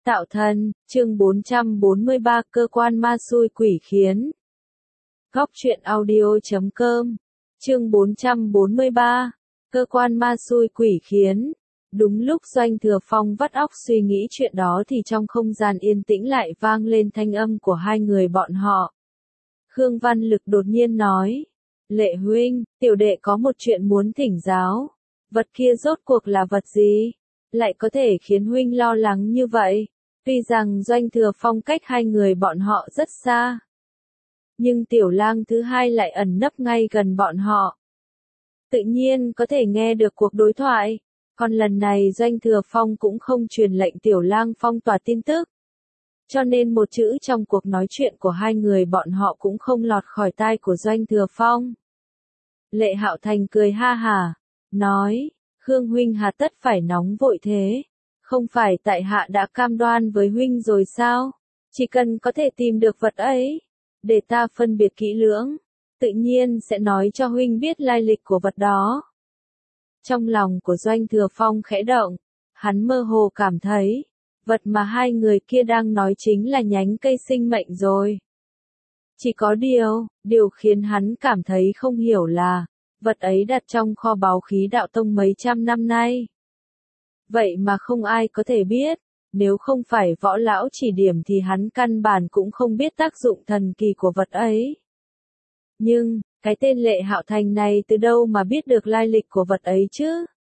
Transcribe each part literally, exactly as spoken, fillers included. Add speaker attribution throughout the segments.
Speaker 1: Tạo thân, chương bốn trăm bốn mươi ba cơ quan ma xui quỷ khiến. Góc truyện audio chấm com, chương bốn trăm bốn mươi ba, cơ quan ma xui quỷ khiến. Đúng lúc Doanh Thừa Phong vắt óc suy nghĩ chuyện đó thì trong không gian yên tĩnh lại vang lên thanh âm của hai người bọn họ. Khương Văn Lực đột nhiên nói, Lệ huynh, tiểu đệ có một chuyện muốn thỉnh giáo. Vật kia rốt cuộc là vật gì? Lại có thể khiến huynh lo lắng như vậy? Tuy rằng Doanh Thừa Phong cách hai người bọn họ rất xa, nhưng tiểu lang thứ hai lại ẩn nấp ngay gần bọn họ. Tự nhiên có thể nghe được cuộc đối thoại, còn lần này Doanh Thừa Phong cũng không truyền lệnh tiểu lang phong tỏa tin tức. Cho nên một chữ trong cuộc nói chuyện của hai người bọn họ cũng không lọt khỏi tai của Doanh Thừa Phong. Lệ Hạo Thành cười ha hả, nói, Khương huynh hà tất phải nóng vội thế? Không phải tại hạ đã cam đoan với huynh rồi sao? Chỉ cần có thể tìm được vật ấy, để ta phân biệt kỹ lưỡng, tự nhiên sẽ nói cho huynh biết lai lịch của vật đó. Trong lòng của Doanh Thừa Phong khẽ động, hắn mơ hồ cảm thấy, vật mà hai người kia đang nói chính là nhánh cây sinh mệnh rồi. Chỉ có điều, điều khiến hắn cảm thấy không hiểu là, vật ấy đặt trong kho báu khí đạo tông mấy trăm năm nay. Vậy mà không ai có thể biết, nếu không phải võ lão chỉ điểm thì hắn căn bản cũng không biết tác dụng thần kỳ của vật ấy. Nhưng, cái tên Lệ Hạo Thành này từ đâu mà biết được lai lịch của vật ấy chứ?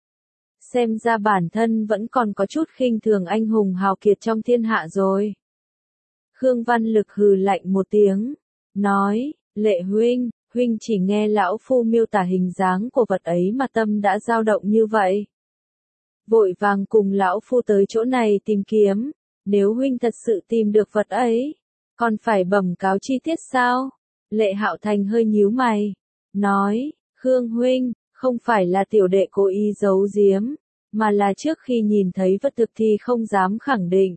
Speaker 1: Xem ra bản thân vẫn còn có chút khinh thường anh hùng hào kiệt trong thiên hạ rồi. Khương Văn Lực hừ lạnh một tiếng, nói, Lệ huynh, huynh chỉ nghe lão phu miêu tả hình dáng của vật ấy mà tâm đã dao động như vậy. Vội vàng cùng lão phu tới chỗ này tìm kiếm, nếu huynh thật sự tìm được vật ấy, còn phải bẩm cáo chi tiết sao? Lệ Hạo Thành hơi nhíu mày, nói, Khương huynh, không phải là tiểu đệ cố ý giấu giếm, mà là trước khi nhìn thấy vật thực thì không dám khẳng định.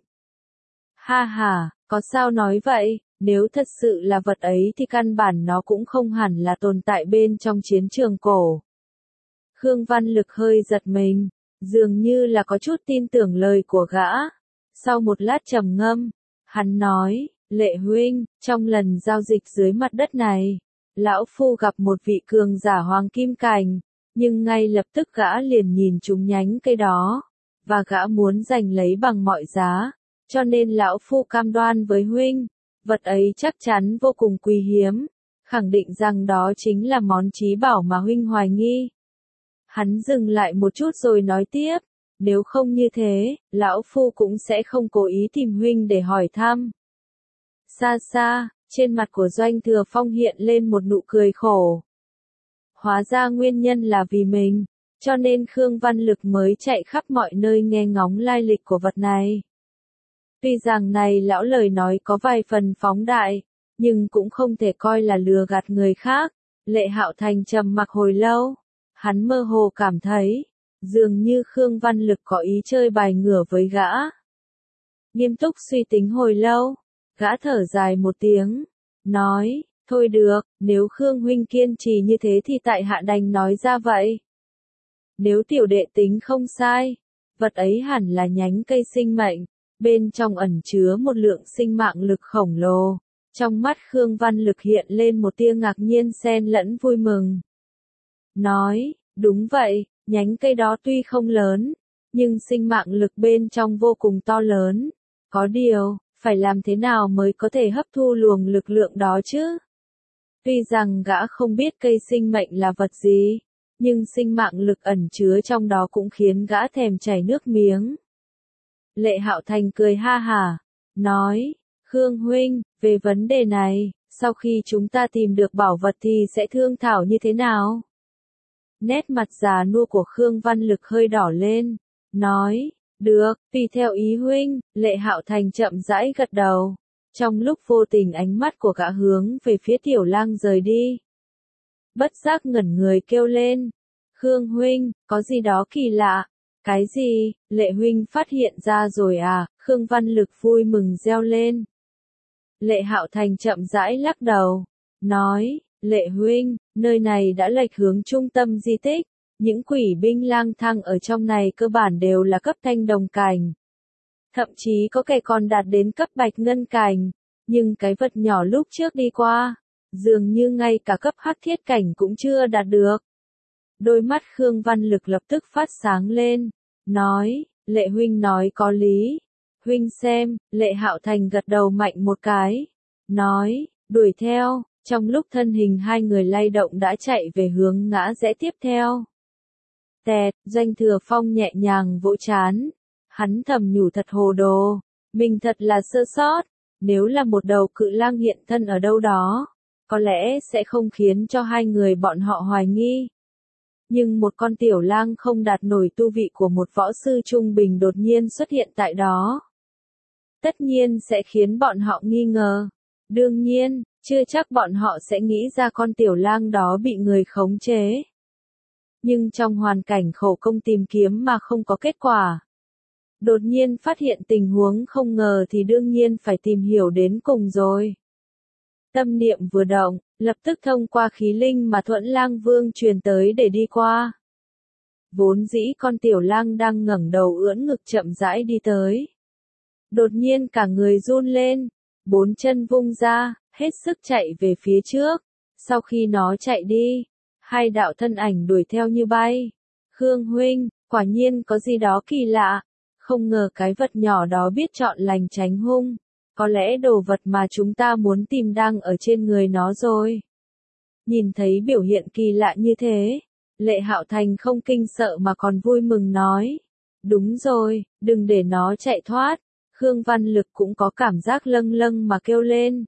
Speaker 1: Ha ha, có sao nói vậy, nếu thật sự là vật ấy thì căn bản nó cũng không hẳn là tồn tại bên trong chiến trường cổ. Khương Văn Lực hơi giật mình, dường như là có chút tin tưởng lời của gã. Sau một lát trầm ngâm, hắn nói, Lệ huynh, trong lần giao dịch dưới mặt đất này, lão phu gặp một vị cường giả hoàng kim cảnh, nhưng ngay lập tức gã liền nhìn trúng nhánh cây đó, và gã muốn giành lấy bằng mọi giá, cho nên lão phu cam đoan với huynh, vật ấy chắc chắn vô cùng quý hiếm, khẳng định rằng đó chính là món trí bảo mà huynh hoài nghi. Hắn dừng lại một chút rồi nói tiếp, nếu không như thế, lão phu cũng sẽ không cố ý tìm huynh để hỏi thăm. Xa xa, trên mặt của Doanh Thừa Phong hiện lên một nụ cười khổ. Hóa ra nguyên nhân là vì mình, cho nên Khương Văn Lực mới chạy khắp mọi nơi nghe ngóng lai lịch của vật này. Tuy rằng này lão lời nói có vài phần phóng đại, nhưng cũng không thể coi là lừa gạt người khác. Lệ Hạo Thành trầm mặc hồi lâu, hắn mơ hồ cảm thấy, dường như Khương Văn Lực có ý chơi bài ngửa với gã. Nghiêm túc suy tính hồi lâu, gã thở dài một tiếng, nói, thôi được, nếu Khương huynh kiên trì như thế thì tại hạ đành nói ra vậy. Nếu tiểu đệ tính không sai, vật ấy hẳn là nhánh cây sinh mệnh, bên trong ẩn chứa một lượng sinh mạng lực khổng lồ. Trong mắt Khương Văn Lực hiện lên một tia ngạc nhiên xen lẫn vui mừng. Nói, đúng vậy, nhánh cây đó tuy không lớn, nhưng sinh mạng lực bên trong vô cùng to lớn. Có điều, phải làm thế nào mới có thể hấp thu luồng lực lượng đó chứ? Tuy rằng gã không biết cây sinh mệnh là vật gì, nhưng sinh mạng lực ẩn chứa trong đó cũng khiến gã thèm chảy nước miếng. Lệ Hạo Thành cười ha hả, nói, Khương huynh, về vấn đề này, sau khi chúng ta tìm được bảo vật thì sẽ thương thảo như thế nào? Nét mặt già nua của Khương Văn Lực hơi đỏ lên, nói, được, tùy theo ý huynh. Lệ Hạo Thành chậm rãi gật đầu, trong lúc vô tình ánh mắt của gã hướng về phía tiểu lang rời đi. Bất giác ngẩn người kêu lên, Khương huynh, có gì đó kỳ lạ. Cái gì, Lệ huynh phát hiện ra rồi à? Khương Văn Lực vui mừng reo lên. Lệ Hạo Thành chậm rãi lắc đầu, nói, Lệ huynh, nơi này đã lệch hướng trung tâm di tích, những quỷ binh lang thang ở trong này cơ bản đều là cấp thanh đồng cảnh. thậm chí có kẻ còn đạt đến cấp bạch ngân cảnh, nhưng cái vật nhỏ lúc trước đi qua, dường như ngay cả cấp hắc thiết cảnh cũng chưa đạt được. Đôi mắt Khương Văn Lực lập tức phát sáng lên, nói, Lệ huynh nói có lý. Huynh xem, Lệ Hạo Thành gật đầu mạnh một cái, nói, đuổi theo, trong lúc thân hình hai người lay động đã chạy về hướng ngã rẽ tiếp theo. Tẹt, Doanh Thừa Phong nhẹ nhàng vỗ trán, hắn thầm nhủ thật hồ đồ, mình thật là sơ sót, nếu là một đầu cự lang hiện thân ở đâu đó, có lẽ sẽ không khiến cho hai người bọn họ hoài nghi. Nhưng một con tiểu lang không đạt nổi tu vị của một võ sư trung bình đột nhiên xuất hiện tại đó, tất nhiên sẽ khiến bọn họ nghi ngờ. Đương nhiên, chưa chắc bọn họ sẽ nghĩ ra con tiểu lang đó bị người khống chế. Nhưng trong hoàn cảnh khổ công tìm kiếm mà không có kết quả, đột nhiên phát hiện tình huống không ngờ thì đương nhiên phải tìm hiểu đến cùng rồi. Tâm niệm vừa động, lập tức thông qua khí linh mà Thuẫn Lang Vương truyền tới để đi qua. Vốn dĩ con tiểu lang đang ngẩng đầu ưỡn ngực chậm rãi đi tới. Đột nhiên cả người run lên, bốn chân vung ra, hết sức chạy về phía trước. Sau khi nó chạy đi, hai đạo thân ảnh đuổi theo như bay. Khương huynh, quả nhiên có gì đó kỳ lạ. Không ngờ cái vật nhỏ đó biết chọn lành tránh hung. Có lẽ đồ vật mà chúng ta muốn tìm đang ở trên người nó rồi. Nhìn thấy biểu hiện kỳ lạ như thế, Lệ Hạo Thành không kinh sợ mà còn vui mừng nói. Đúng rồi, đừng để nó chạy thoát. Khương Văn Lực cũng có cảm giác lâng lâng mà kêu lên.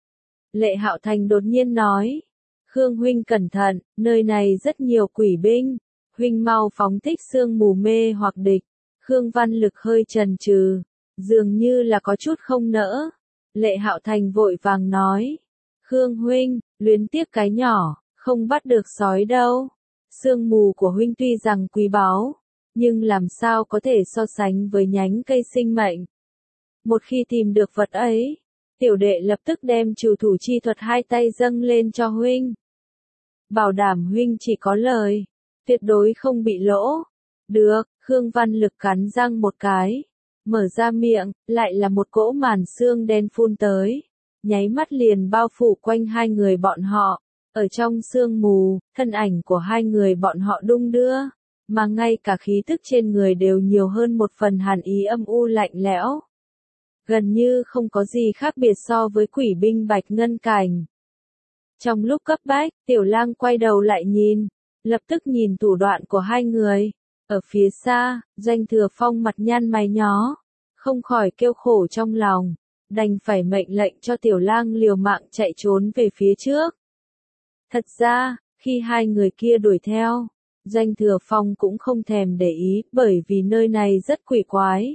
Speaker 1: Lệ Hạo Thành đột nhiên nói. Khương huynh cẩn thận, nơi này rất nhiều quỷ binh. Huynh mau phóng thích sương mù mê hoặc địch. Khương Văn Lực hơi chần chừ, dường như là có chút không nỡ. Lệ Hạo Thành vội vàng nói. Khương huynh, luyến tiếc cái nhỏ, không bắt được sói đâu. Sương mù của huynh tuy rằng quý báu, nhưng làm sao có thể so sánh với nhánh cây sinh mệnh. Một khi tìm được vật ấy, tiểu đệ lập tức đem trừ thủ chi thuật hai tay dâng lên cho huynh. Bảo đảm huynh chỉ có lời, tuyệt đối không bị lỗ. Được, Khương Văn Lực cắn răng một cái, mở ra miệng, lại là một cỗ màn xương đen phun tới, nháy mắt liền bao phủ quanh hai người bọn họ. Ở trong sương mù, thân ảnh của hai người bọn họ đung đưa, mà ngay cả khí tức trên người đều nhiều hơn một phần hàn ý âm u lạnh lẽo. Gần như không có gì khác biệt so với quỷ binh bạch ngân cảnh. Trong lúc cấp bách, tiểu lang quay đầu lại nhìn, lập tức nhìn thủ đoạn của hai người. Ở phía xa, Doanh Thừa Phong mặt nhăn mày nhó, không khỏi kêu khổ trong lòng, đành phải mệnh lệnh cho tiểu lang liều mạng chạy trốn về phía trước. Thật ra, khi hai người kia đuổi theo, Doanh Thừa Phong cũng không thèm để ý bởi vì nơi này rất quỷ quái.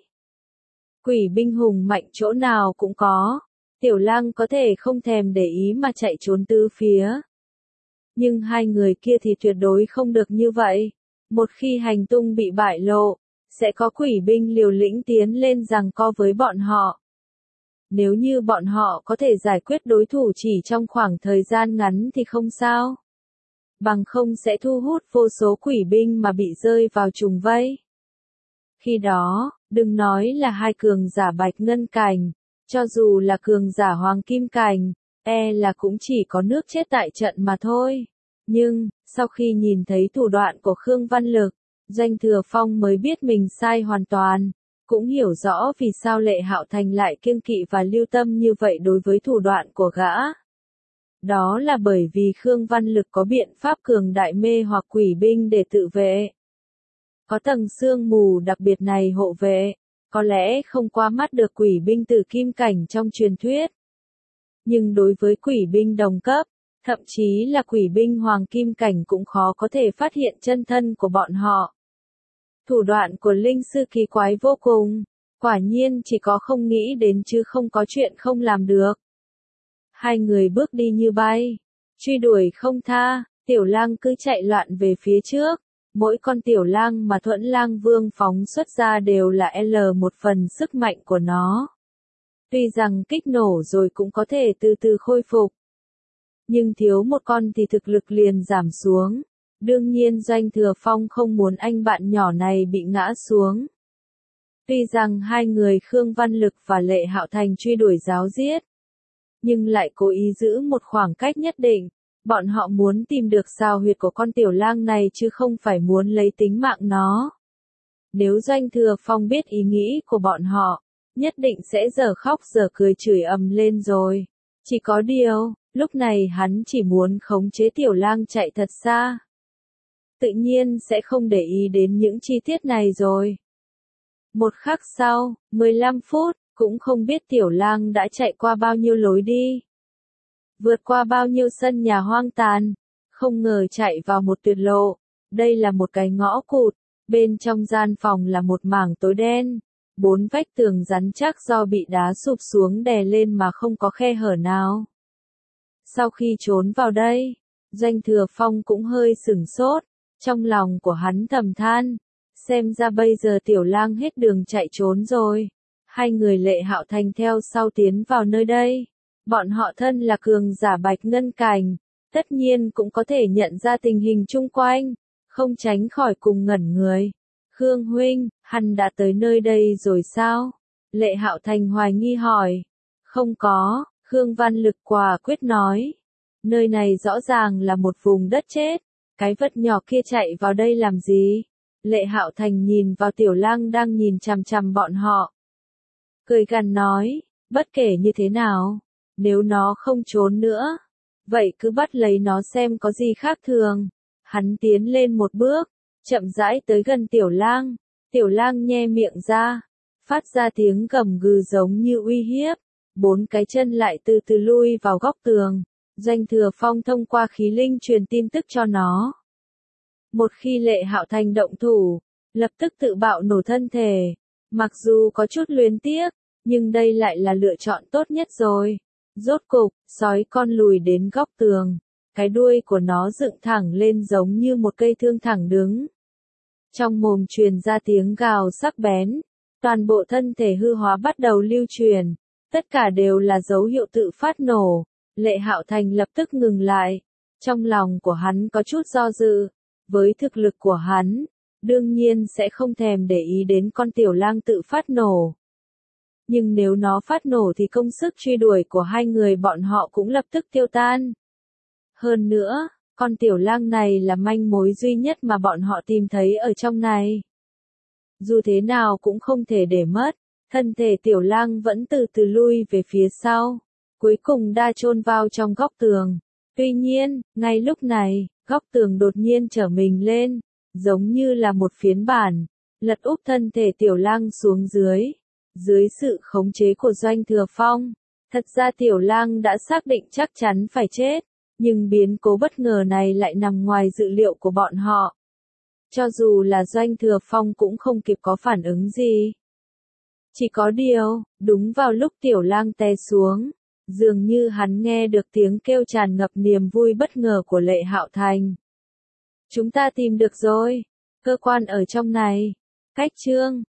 Speaker 1: Quỷ binh hùng mạnh chỗ nào cũng có, tiểu lang có thể không thèm để ý mà chạy trốn tứ phía. Nhưng hai người kia thì tuyệt đối không được như vậy. Một khi hành tung bị bại lộ, sẽ có quỷ binh liều lĩnh tiến lên giằng co với bọn họ. Nếu như bọn họ có thể giải quyết đối thủ chỉ trong khoảng thời gian ngắn thì không sao. Bằng không sẽ thu hút vô số quỷ binh mà bị rơi vào trùng vây. Khi đó, đừng nói là hai cường giả bạch ngân cảnh, cho dù là cường giả hoàng kim cảnh, e là cũng chỉ có nước chết tại trận mà thôi. Nhưng, sau khi nhìn thấy thủ đoạn của Khương Văn Lực, Doanh Thừa Phong mới biết mình sai hoàn toàn, cũng hiểu rõ vì sao Lệ Hạo Thành lại kiêng kỵ và lưu tâm như vậy đối với thủ đoạn của gã. Đó là bởi vì Khương Văn Lực có biện pháp cường đại mê hoặc quỷ binh để tự vệ. Có tầng sương mù đặc biệt này hộ vệ, có lẽ không qua mắt được quỷ binh tử kim cảnh trong truyền thuyết. Nhưng đối với quỷ binh đồng cấp, thậm chí là quỷ binh hoàng kim cảnh cũng khó có thể phát hiện chân thân của bọn họ. Thủ đoạn của linh sư kỳ quái vô cùng, quả nhiên chỉ có không nghĩ đến chứ không có chuyện không làm được. Hai người bước đi như bay, truy đuổi không tha, tiểu lang cứ chạy loạn về phía trước. Mỗi con tiểu lang mà Thuẫn Lang Vương phóng xuất ra đều là L một phần sức mạnh của nó. Tuy rằng kích nổ rồi cũng có thể từ từ khôi phục. Nhưng thiếu một con thì thực lực liền giảm xuống. Đương nhiên Doanh Thừa Phong không muốn anh bạn nhỏ này bị ngã xuống. Tuy rằng hai người Khương Văn Lực và Lệ Hạo Thành truy đuổi ráo riết, nhưng lại cố ý giữ một khoảng cách nhất định. Bọn họ muốn tìm được sao huyệt của con tiểu lang này chứ không phải muốn lấy tính mạng nó. Nếu Doanh Thừa Phong biết ý nghĩ của bọn họ, nhất định sẽ dở khóc dở cười chửi ầm lên rồi. Chỉ có điều, lúc này hắn chỉ muốn khống chế tiểu lang chạy thật xa. Tự nhiên sẽ không để ý đến những chi tiết này rồi. Một khắc sau, mười lăm phút, cũng không biết tiểu lang đã chạy qua bao nhiêu lối đi. Vượt qua bao nhiêu sân nhà hoang tàn, không ngờ chạy vào một tuyệt lộ. Đây là một cái ngõ cụt, bên trong gian phòng là một mảng tối đen. Bốn vách tường rắn chắc do bị đá sụp xuống đè lên mà không có khe hở nào. Sau khi trốn vào đây, Doanh Thừa Phong cũng hơi sửng sốt, trong lòng của hắn thầm than, xem ra bây giờ tiểu lang hết đường chạy trốn rồi. Hai người Lệ Hạo Thành theo sau tiến vào nơi đây. Bọn họ thân là cường giả Bạch Ngân Cảnh, tất nhiên cũng có thể nhận ra tình hình chung quanh, không tránh khỏi cùng ngẩn người. Khương huynh, hắn đã tới nơi đây rồi sao? Lệ Hạo Thành hoài nghi hỏi. Không có, Khương Văn Lực quả quyết nói. Nơi này rõ ràng là một vùng đất chết, cái vật nhỏ kia chạy vào đây làm gì? Lệ Hạo Thành nhìn vào tiểu lang đang nhìn chằm chằm bọn họ. Cười gằn nói, bất kể như thế nào, nếu nó không trốn nữa, vậy cứ bắt lấy nó xem có gì khác thường. Hắn tiến lên một bước, chậm rãi tới gần tiểu lang, tiểu lang nhe miệng ra, phát ra tiếng gầm gừ giống như uy hiếp, bốn cái chân lại từ từ lui vào góc tường. Doanh Thừa Phong thông qua khí linh truyền tin tức cho nó. Một khi Lệ Hạo Thành động thủ, lập tức tự bạo nổ thân thể. Mặc dù có chút luyến tiếc, nhưng đây lại là lựa chọn tốt nhất rồi. Rốt cục, sói con lùi đến góc tường, cái đuôi của nó dựng thẳng lên giống như một cây thương thẳng đứng. Trong mồm truyền ra tiếng gào sắc bén, toàn bộ thân thể hư hóa bắt đầu lưu truyền, tất cả đều là dấu hiệu tự phát nổ. Lệ Hạo Thành lập tức ngừng lại, trong lòng của hắn có chút do dự, với thực lực của hắn, đương nhiên sẽ không thèm để ý đến con tiểu lang tự phát nổ. Nhưng nếu nó phát nổ thì công sức truy đuổi của hai người bọn họ cũng lập tức tiêu tan. Hơn nữa, con tiểu lang này là manh mối duy nhất mà bọn họ tìm thấy ở trong này. Dù thế nào cũng không thể để mất, thân thể tiểu lang vẫn từ từ lui về phía sau, cuối cùng đa chôn vào trong góc tường. Tuy nhiên, ngay lúc này, góc tường đột nhiên trở mình lên, giống như là một phiến bản, lật úp thân thể tiểu lang xuống dưới. Dưới sự khống chế của Doanh Thừa Phong, thật ra tiểu lang đã xác định chắc chắn phải chết, nhưng biến cố bất ngờ này lại nằm ngoài dự liệu của bọn họ. Cho dù là Doanh Thừa Phong cũng không kịp có phản ứng gì. Chỉ có điều, đúng vào lúc tiểu lang té xuống, dường như hắn nghe được tiếng kêu tràn ngập niềm vui bất ngờ của Lệ Hạo Thành. Chúng ta tìm được rồi, cơ quan ở trong này. Cách chương